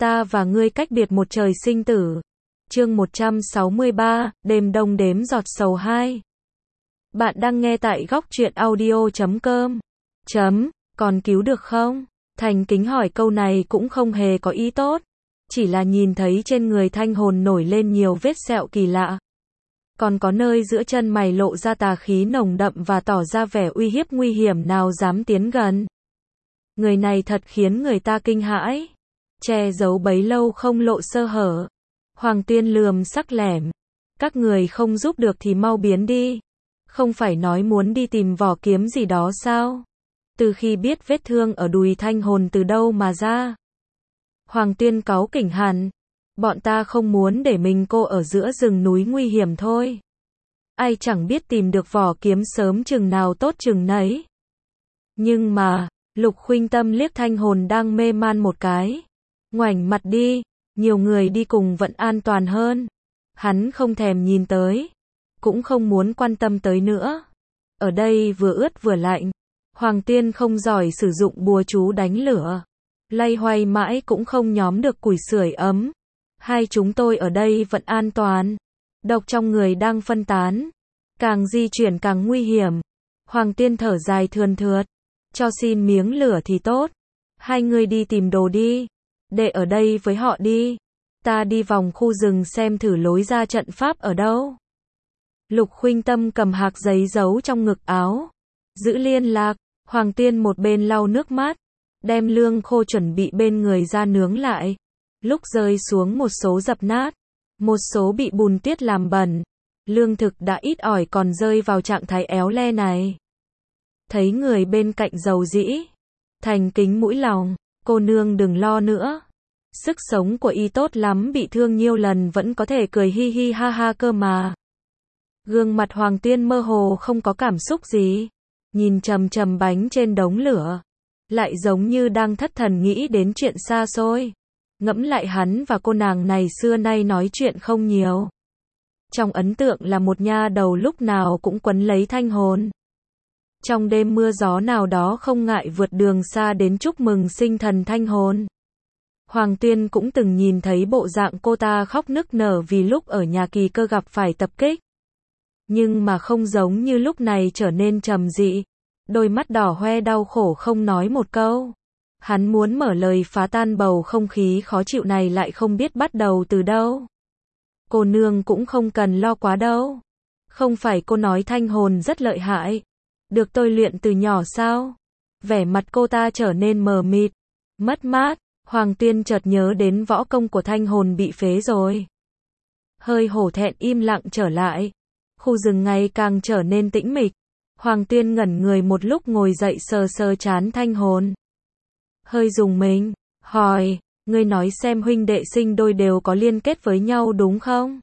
Ta và ngươi cách biệt một trời sinh tử. Chương 163, đêm đông đếm giọt sầu 2. Bạn đang nghe tại góc truyện audio.com. Còn cứu được không? Thành Kính hỏi câu này cũng không hề có ý tốt. Chỉ là nhìn thấy trên người Thanh Hồn nổi lên nhiều vết sẹo kỳ lạ. Còn có nơi giữa chân mày lộ ra tà khí nồng đậm và tỏ ra vẻ uy hiếp nguy hiểm, nào dám tiến gần. Người này thật khiến người ta kinh hãi. Che giấu bấy lâu không lộ sơ hở. Hoàng Tiên lườm sắc lẻm. Các người không giúp được thì mau biến đi. Không phải nói muốn đi tìm vỏ kiếm gì đó sao? Từ khi biết vết thương ở đùi Thanh Hồn từ đâu mà ra? Hoàng Tiên cáu kỉnh hẳn. Bọn ta không muốn để mình cô ở giữa rừng núi nguy hiểm thôi. Ai chẳng biết tìm được vỏ kiếm sớm chừng nào tốt chừng nấy. Nhưng mà, Lục Khuynh Tâm liếc Thanh Hồn đang mê man một cái. Ngoảnh mặt đi, nhiều người đi cùng vẫn an toàn hơn. Hắn không thèm nhìn tới, cũng không muốn quan tâm tới nữa. Ở đây vừa ướt vừa lạnh. Hoàng Tiên không giỏi sử dụng bùa chú đánh lửa. Loay hoay mãi cũng không nhóm được củi sưởi ấm. Hai chúng tôi ở đây vẫn an toàn. Độc trong người đang phân tán. Càng di chuyển càng nguy hiểm. Hoàng Tiên thở dài thườn thượt. Cho xin miếng lửa thì tốt. Hai người đi tìm đồ đi. Để ở đây với họ đi. Ta đi vòng khu rừng xem thử lối ra trận pháp ở đâu. Lục Khuynh Tâm cầm hạc giấy giấu trong ngực áo. Giữ liên lạc. Hoàng Tiên một bên lau nước mắt. Đem lương khô chuẩn bị bên người ra nướng lại. Lúc rơi xuống một số dập nát. Một số bị bùn tuyết làm bẩn. Lương thực đã ít ỏi còn rơi vào trạng thái éo le này. Thấy người bên cạnh dầu dĩ. Thành Kính mũi lòng. Cô nương đừng lo nữa. Sức sống của y tốt lắm, bị thương nhiều lần vẫn có thể cười hi hi ha ha cơ mà. Gương mặt Hoàng Tiên mơ hồ không có cảm xúc gì. Nhìn chằm chằm bánh trên đống lửa. Lại giống như đang thất thần nghĩ đến chuyện xa xôi. Ngẫm lại hắn và cô nàng này xưa nay nói chuyện không nhiều. Trong ấn tượng là một nha đầu lúc nào cũng quấn lấy Thanh Hồn. Trong đêm mưa gió nào đó không ngại vượt đường xa đến chúc mừng sinh thần Thanh Hồn. Hoàng Tiên cũng từng nhìn thấy bộ dạng cô ta khóc nức nở vì lúc ở nhà Kỳ Cơ gặp phải tập kích. Nhưng mà không giống như lúc này trở nên trầm dị. Đôi mắt đỏ hoe đau khổ không nói một câu. Hắn muốn mở lời phá tan bầu không khí khó chịu này lại không biết bắt đầu từ đâu. Cô nương cũng không cần lo quá đâu. Không phải cô nói Thanh Hồn rất lợi hại. Được tôi luyện từ nhỏ sao? Vẻ mặt cô ta trở nên mờ mịt, mất mát. Hoàng Tiên chợt nhớ đến võ công của Thanh Hồn bị phế rồi. Hơi hổ thẹn im lặng trở lại. Khu rừng ngày càng trở nên tĩnh mịch. Hoàng Tiên ngẩn người một lúc ngồi dậy sờ sờ trán Thanh Hồn. Hơi rùng mình, hỏi, ngươi nói xem huynh đệ sinh đôi đều có liên kết với nhau đúng không?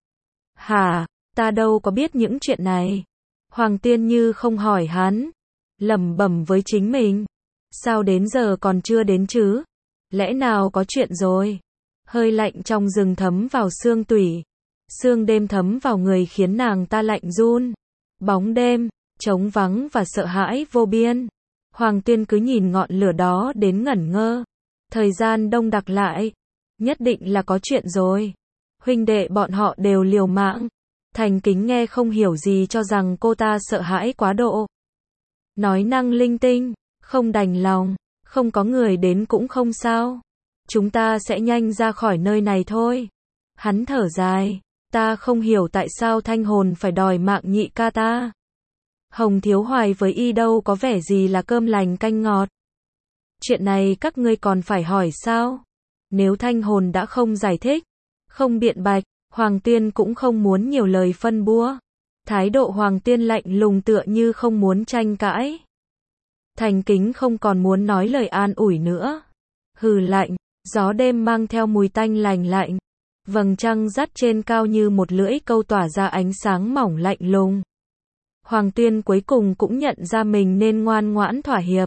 Hả, ta đâu có biết những chuyện này. Hoàng Tiên như không hỏi hắn. Lẩm bẩm với chính mình. Sao đến giờ còn chưa đến chứ? Lẽ nào có chuyện rồi? Hơi lạnh trong rừng thấm vào xương tủy. Sương đêm thấm vào người khiến nàng ta lạnh run. Bóng đêm, trống vắng và sợ hãi vô biên. Hoàng Tiên cứ nhìn ngọn lửa đó đến ngẩn ngơ. Thời gian đông đặc lại. Nhất định là có chuyện rồi. Huynh đệ bọn họ đều liều mạng. Thành Kính nghe không hiểu gì cho rằng cô ta sợ hãi quá độ. Nói năng linh tinh, không đành lòng. Không có người đến cũng không sao. Chúng ta sẽ nhanh ra khỏi nơi này thôi. Hắn thở dài. Ta không hiểu tại sao Thanh Hồn phải đòi mạng nhị ca ta. Hồng Thiếu Hoài với y đâu có vẻ gì là cơm lành canh ngọt. Chuyện này các ngươi còn phải hỏi sao? Nếu Thanh Hồn đã không giải thích, không biện bạch, Hoàng Tiên cũng không muốn nhiều lời phân bua. Thái độ Hoàng Tiên lạnh lùng tựa như không muốn tranh cãi. Thành Kính không còn muốn nói lời an ủi nữa. Hừ lạnh, gió đêm mang theo mùi tanh lành lạnh. Vầng trăng dắt trên cao như một lưỡi câu tỏa ra ánh sáng mỏng lạnh lùng. Hoàng Tiên cuối cùng cũng nhận ra mình nên ngoan ngoãn thỏa hiệp.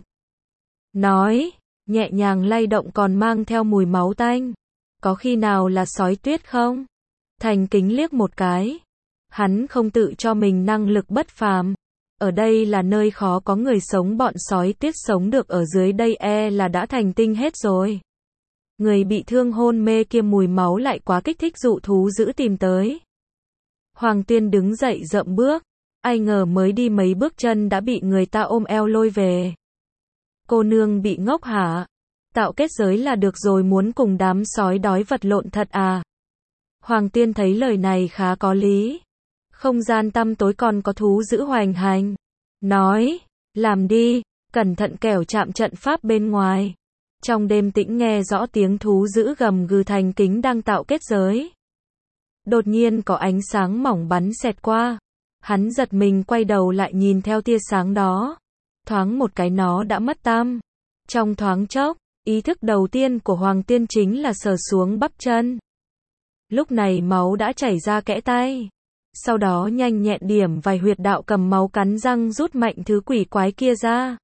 Nói, nhẹ nhàng lay động còn mang theo mùi máu tanh. Có khi nào là sói tuyết không? Thành Kính liếc một cái. Hắn không tự cho mình năng lực bất phàm. Ở đây là nơi khó có người sống, bọn sói tuyết sống được ở dưới đây là đã thành tinh hết rồi. Người bị thương hôn mê kia mùi máu lại quá kích thích dụ thú dữ tìm tới. Hoàng Tuyên đứng dậy dậm bước, ai ngờ mới đi mấy bước chân đã bị người ta ôm eo lôi về. Cô nương bị ngốc hả? Tạo kết giới là được rồi muốn cùng đám sói đói vật lộn thật à? Hoàng Tuyên thấy lời này khá có lý. Không gian tăm tối còn có thú dữ hoành hành. Nói, làm đi, cẩn thận kẻo chạm trận pháp bên ngoài. Trong đêm tĩnh nghe rõ tiếng thú dữ gầm gừ thành kính đang tạo kết giới. Đột nhiên có ánh sáng mỏng bắn xẹt qua. Hắn giật mình quay đầu lại nhìn theo tia sáng đó. Thoáng một cái nó đã mất tăm. Trong thoáng chốc, ý thức đầu tiên của Hoàng Tuyên chính là sờ xuống bắp chân. Lúc này máu đã chảy ra kẽ tay. Sau đó nhanh nhẹn điểm vài huyệt đạo cầm máu cắn răng rút mạnh thứ quỷ quái kia ra.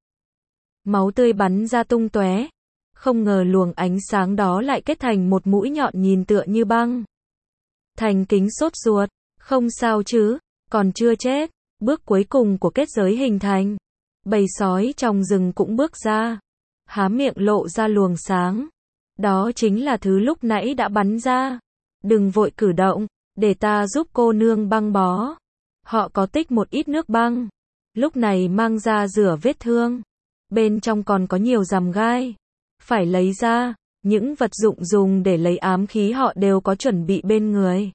Máu tươi bắn ra tung tóe. Không ngờ luồng ánh sáng đó lại kết thành một mũi nhọn nhìn tựa như băng. Thành Kính sốt ruột, không sao chứ, còn chưa chết. Bước cuối cùng của kết giới hình thành. Bầy sói trong rừng cũng bước ra. Há miệng lộ ra luồng sáng. Đó chính là thứ lúc nãy đã bắn ra. Đừng vội cử động, để ta giúp cô nương băng bó. Họ có tích một ít nước băng. Lúc này mang ra rửa vết thương. Bên trong còn có nhiều rằm gai. Phải lấy ra, những vật dụng dùng để lấy ám khí họ đều có chuẩn bị bên người.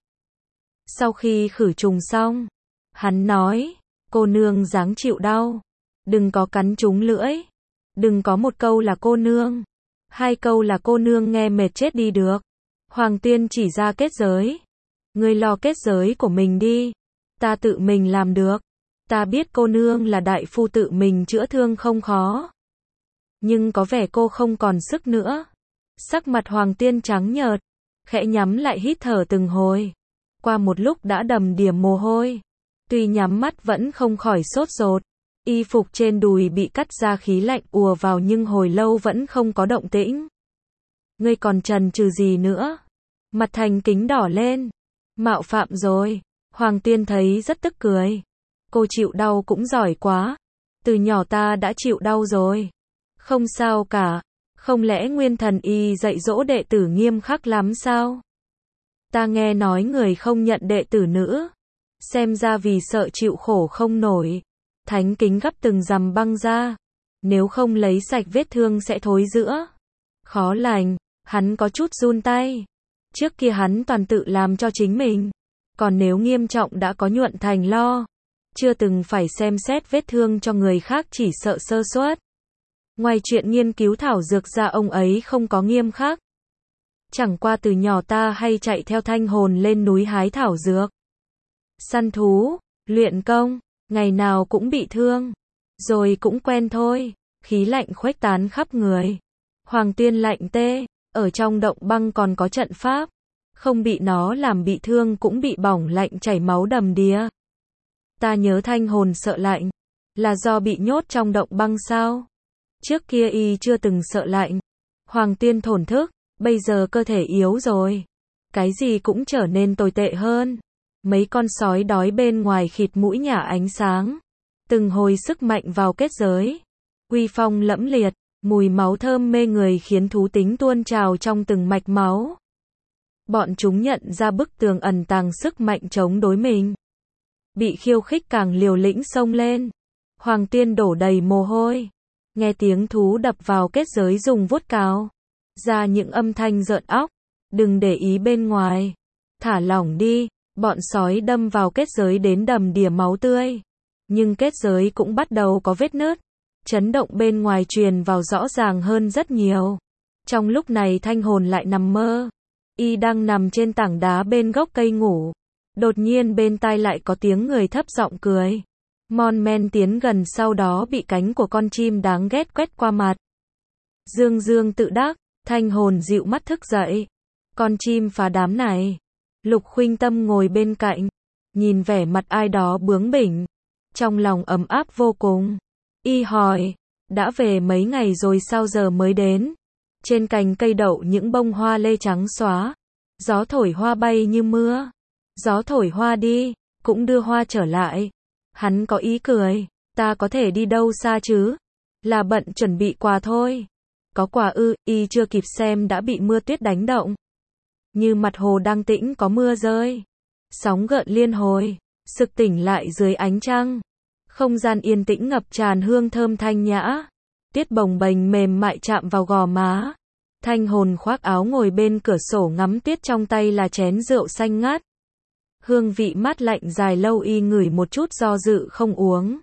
Sau khi khử trùng xong, hắn nói, cô nương dáng chịu đau. Đừng có cắn trúng lưỡi. Đừng có một câu là cô nương. 2 câu là cô nương nghe mệt chết đi được. Hoàng Tuyên chỉ ra kết giới. Ngươi lo kết giới của mình đi. Ta tự mình làm được. Ta biết cô nương là đại phu tự mình chữa thương không khó. Nhưng có vẻ cô không còn sức nữa. Sắc mặt Hoàng Tuyên trắng nhợt. Khẽ nhắm lại hít thở từng hồi. Qua một lúc đã đầm đìa mồ hôi. Tuy nhắm mắt vẫn không khỏi sốt ruột. Y phục trên đùi bị cắt ra khí lạnh ùa vào nhưng hồi lâu vẫn không có động tĩnh. Ngươi còn chần chừ gì nữa? Mặt Thành Kính đỏ lên. Mạo phạm rồi. Hoàng Tuyên thấy rất tức cười. Cô chịu đau cũng giỏi quá. Từ nhỏ ta đã chịu đau rồi. Không sao cả. Không lẽ Nguyên Thần Y dạy dỗ đệ tử nghiêm khắc lắm sao? Ta nghe nói người không nhận đệ tử nữ. Xem ra vì sợ chịu khổ không nổi. Thánh Kính gấp từng rằm băng ra. Nếu không lấy sạch vết thương sẽ thối rữa. Khó lành. Hắn có chút run tay. Trước kia hắn toàn tự làm cho chính mình. Còn nếu nghiêm trọng đã có nhuận thành lo. Chưa từng phải xem xét vết thương cho người khác chỉ sợ sơ suất. Ngoài chuyện nghiên cứu thảo dược ra ông ấy không có nghiêm khắc. Chẳng qua từ nhỏ ta hay chạy theo Thanh Hồn lên núi hái thảo dược. Săn thú, luyện công, ngày nào cũng bị thương. Rồi cũng quen thôi, khí lạnh khuếch tán khắp người. Hoàng Tuyên lạnh tê, ở trong động băng còn có trận pháp. Không bị nó làm bị thương cũng bị bỏng lạnh chảy máu đầm đìa. Ta nhớ Thanh Hồn sợ lạnh. Là do bị nhốt trong động băng sao? Trước kia y chưa từng sợ lạnh. Hoàng Tuyên thổn thức, bây giờ cơ thể yếu rồi. Cái gì cũng trở nên tồi tệ hơn. Mấy con sói đói bên ngoài khịt mũi nhả ánh sáng. Từng hồi sức mạnh vào kết giới. Uy phong lẫm liệt, mùi máu thơm mê người khiến thú tính tuôn trào trong từng mạch máu. Bọn chúng nhận ra bức tường ẩn tàng sức mạnh chống đối mình. Bị khiêu khích càng liều lĩnh xông lên. Hoàng Tuyên đổ đầy mồ hôi. Nghe tiếng thú đập vào kết giới dùng vuốt cào. Ra những âm thanh rợn óc. Đừng để ý bên ngoài. Thả lỏng đi. Bọn sói đâm vào kết giới đến đầm đìa máu tươi. Nhưng kết giới cũng bắt đầu có vết nứt. Chấn động bên ngoài truyền vào rõ ràng hơn rất nhiều. Trong lúc này Thanh Hồn lại nằm mơ. Y đang nằm trên tảng đá bên gốc cây ngủ. Đột nhiên bên tai lại có tiếng người thấp giọng cười. Mon men tiến gần sau đó bị cánh của con chim đáng ghét quét qua mặt. Dương dương tự đắc, Thanh Hồn dịu mắt thức dậy. Con chim phá đám này. Lục Khuynh Tâm ngồi bên cạnh. Nhìn vẻ mặt ai đó bướng bỉnh. Trong lòng ấm áp vô cùng. Y hỏi, đã về mấy ngày rồi sao giờ mới đến? Trên cành cây đậu những bông hoa lê trắng xóa. Gió thổi hoa bay như mưa. Gió thổi hoa đi, cũng đưa hoa trở lại. Hắn có ý cười, ta có thể đi đâu xa chứ? Là bận chuẩn bị quà thôi. có quả ư, y chưa kịp xem đã bị mưa tuyết đánh động. Như mặt hồ đang tĩnh có mưa rơi. Sóng gợn liên hồi, sực tỉnh lại dưới ánh trăng. Không gian yên tĩnh ngập tràn hương thơm thanh nhã. Tiết bồng bềnh mềm mại chạm vào gò má. Thanh hồn khoác áo ngồi bên cửa sổ ngắm tuyết, trong tay là chén rượu xanh ngát. Hương vị mát lạnh dài lâu y ngửi một chút do dự không uống.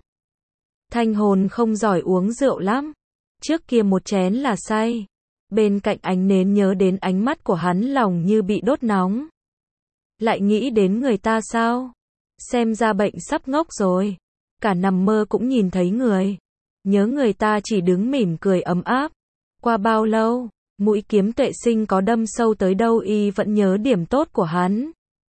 Thanh hồn không giỏi uống rượu lắm. Trước kia một chén là say. Bên cạnh ánh nến nhớ đến ánh mắt của hắn, lòng như bị đốt nóng. Lại nghĩ đến người ta sao? Xem ra bệnh sắp ngốc rồi. Cả nằm mơ cũng nhìn thấy người. Nhớ người ta chỉ đứng mỉm cười ấm áp. Qua bao lâu, mũi kiếm tuệ sinh có đâm sâu tới đâu y vẫn nhớ điểm tốt của hắn.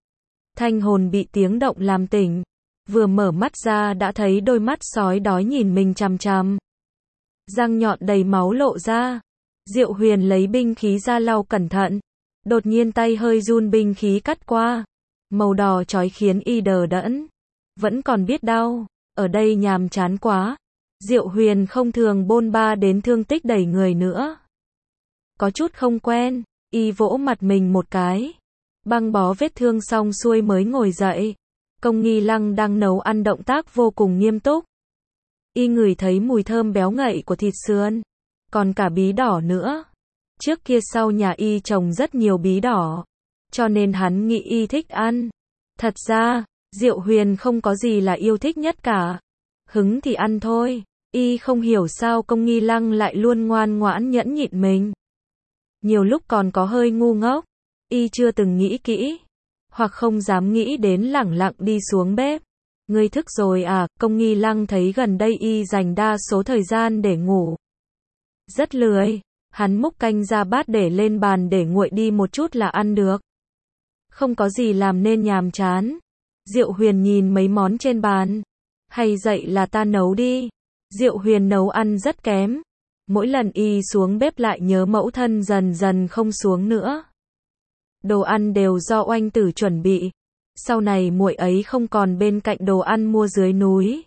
Thanh hồn bị tiếng động làm tỉnh. Vừa mở mắt ra đã thấy đôi mắt sói đói nhìn mình chằm chằm. Răng nhọn đầy máu lộ ra. Diệu Huyền lấy binh khí ra lau cẩn thận. Đột nhiên tay hơi run, binh khí cắt qua. Màu đỏ chói khiến y đờ đẫn. Vẫn còn biết đau. Ở đây nhàm chán quá. Diệu Huyền không thường bôn ba đến thương tích đầy người nữa. Có chút không quen. Y vỗ mặt mình một cái. Băng bó vết thương xong xuôi mới ngồi dậy. Công Nghi Lăng đang nấu ăn, động tác vô cùng nghiêm túc. Y ngửi thấy mùi thơm béo ngậy của thịt sườn. Còn cả bí đỏ nữa. Trước kia sau nhà y trồng rất nhiều bí đỏ. Cho nên hắn nghĩ y thích ăn. Thật ra, Diệu Huyền không có gì là yêu thích nhất cả. Hứng thì ăn thôi. Y không hiểu sao Công Nghi Lăng lại luôn ngoan ngoãn nhẫn nhịn mình. Nhiều lúc còn có hơi ngu ngốc. Y chưa từng nghĩ kỹ. Hoặc không dám nghĩ đến, lẳng lặng đi xuống bếp. Ngươi thức rồi à? Công Nghi Lăng thấy gần đây y dành đa số thời gian để ngủ. Rất lười. Hắn múc canh ra bát để lên bàn để nguội đi một chút là ăn được. Không có gì làm nên nhàm chán. Diệu Huyền nhìn mấy món trên bàn. Hay dậy là ta nấu đi. Diệu Huyền nấu ăn rất kém. Mỗi lần y xuống bếp lại nhớ mẫu thân, dần dần không xuống nữa. Đồ ăn đều do oanh tử chuẩn bị. Sau này muội ấy không còn bên cạnh đồ ăn mua dưới núi.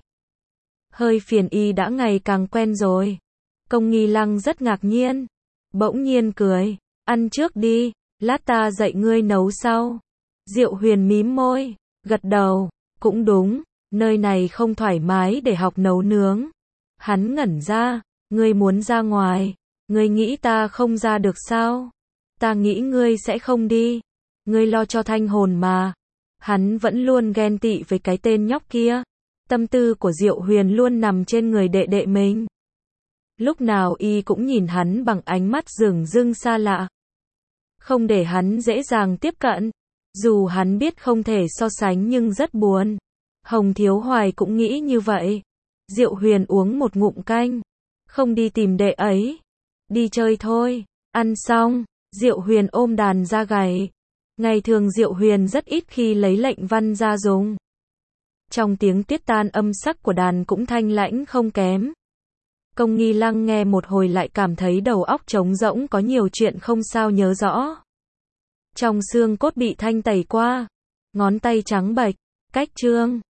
Hơi phiền y đã ngày càng quen rồi. Công Nghi Lăng rất ngạc nhiên. Bỗng nhiên cười. Ăn trước đi, lát ta dạy ngươi nấu sau. Diệu Huyền mím môi, gật đầu. Cũng đúng, nơi này không thoải mái để học nấu nướng. Hắn ngẩn ra. Ngươi muốn ra ngoài. Ngươi nghĩ ta không ra được sao? Ta nghĩ ngươi sẽ không đi. Ngươi lo cho Thanh hồn mà. Hắn vẫn luôn ghen tị với cái tên nhóc kia. Tâm tư của Diệu Huyền luôn nằm trên người đệ đệ mình. Lúc nào y cũng nhìn hắn bằng ánh mắt dửng dưng xa lạ. Không để hắn dễ dàng tiếp cận. Dù hắn biết không thể so sánh nhưng rất buồn. Hồng Thiếu Hoài cũng nghĩ như vậy. Diệu Huyền uống một ngụm canh. Không đi tìm đệ ấy. Đi chơi thôi. Ăn xong, Diệu Huyền ôm đàn ra gảy. Ngày thường Diệu Huyền rất ít khi lấy lệnh văn ra dùng. Trong tiếng tiết tan, âm sắc của đàn cũng thanh lãnh không kém. Công Nghi Lăng nghe một hồi lại cảm thấy đầu óc trống rỗng, có nhiều chuyện không sao nhớ rõ. Trong xương cốt bị thanh tẩy qua. Ngón tay trắng bệch, cách trương.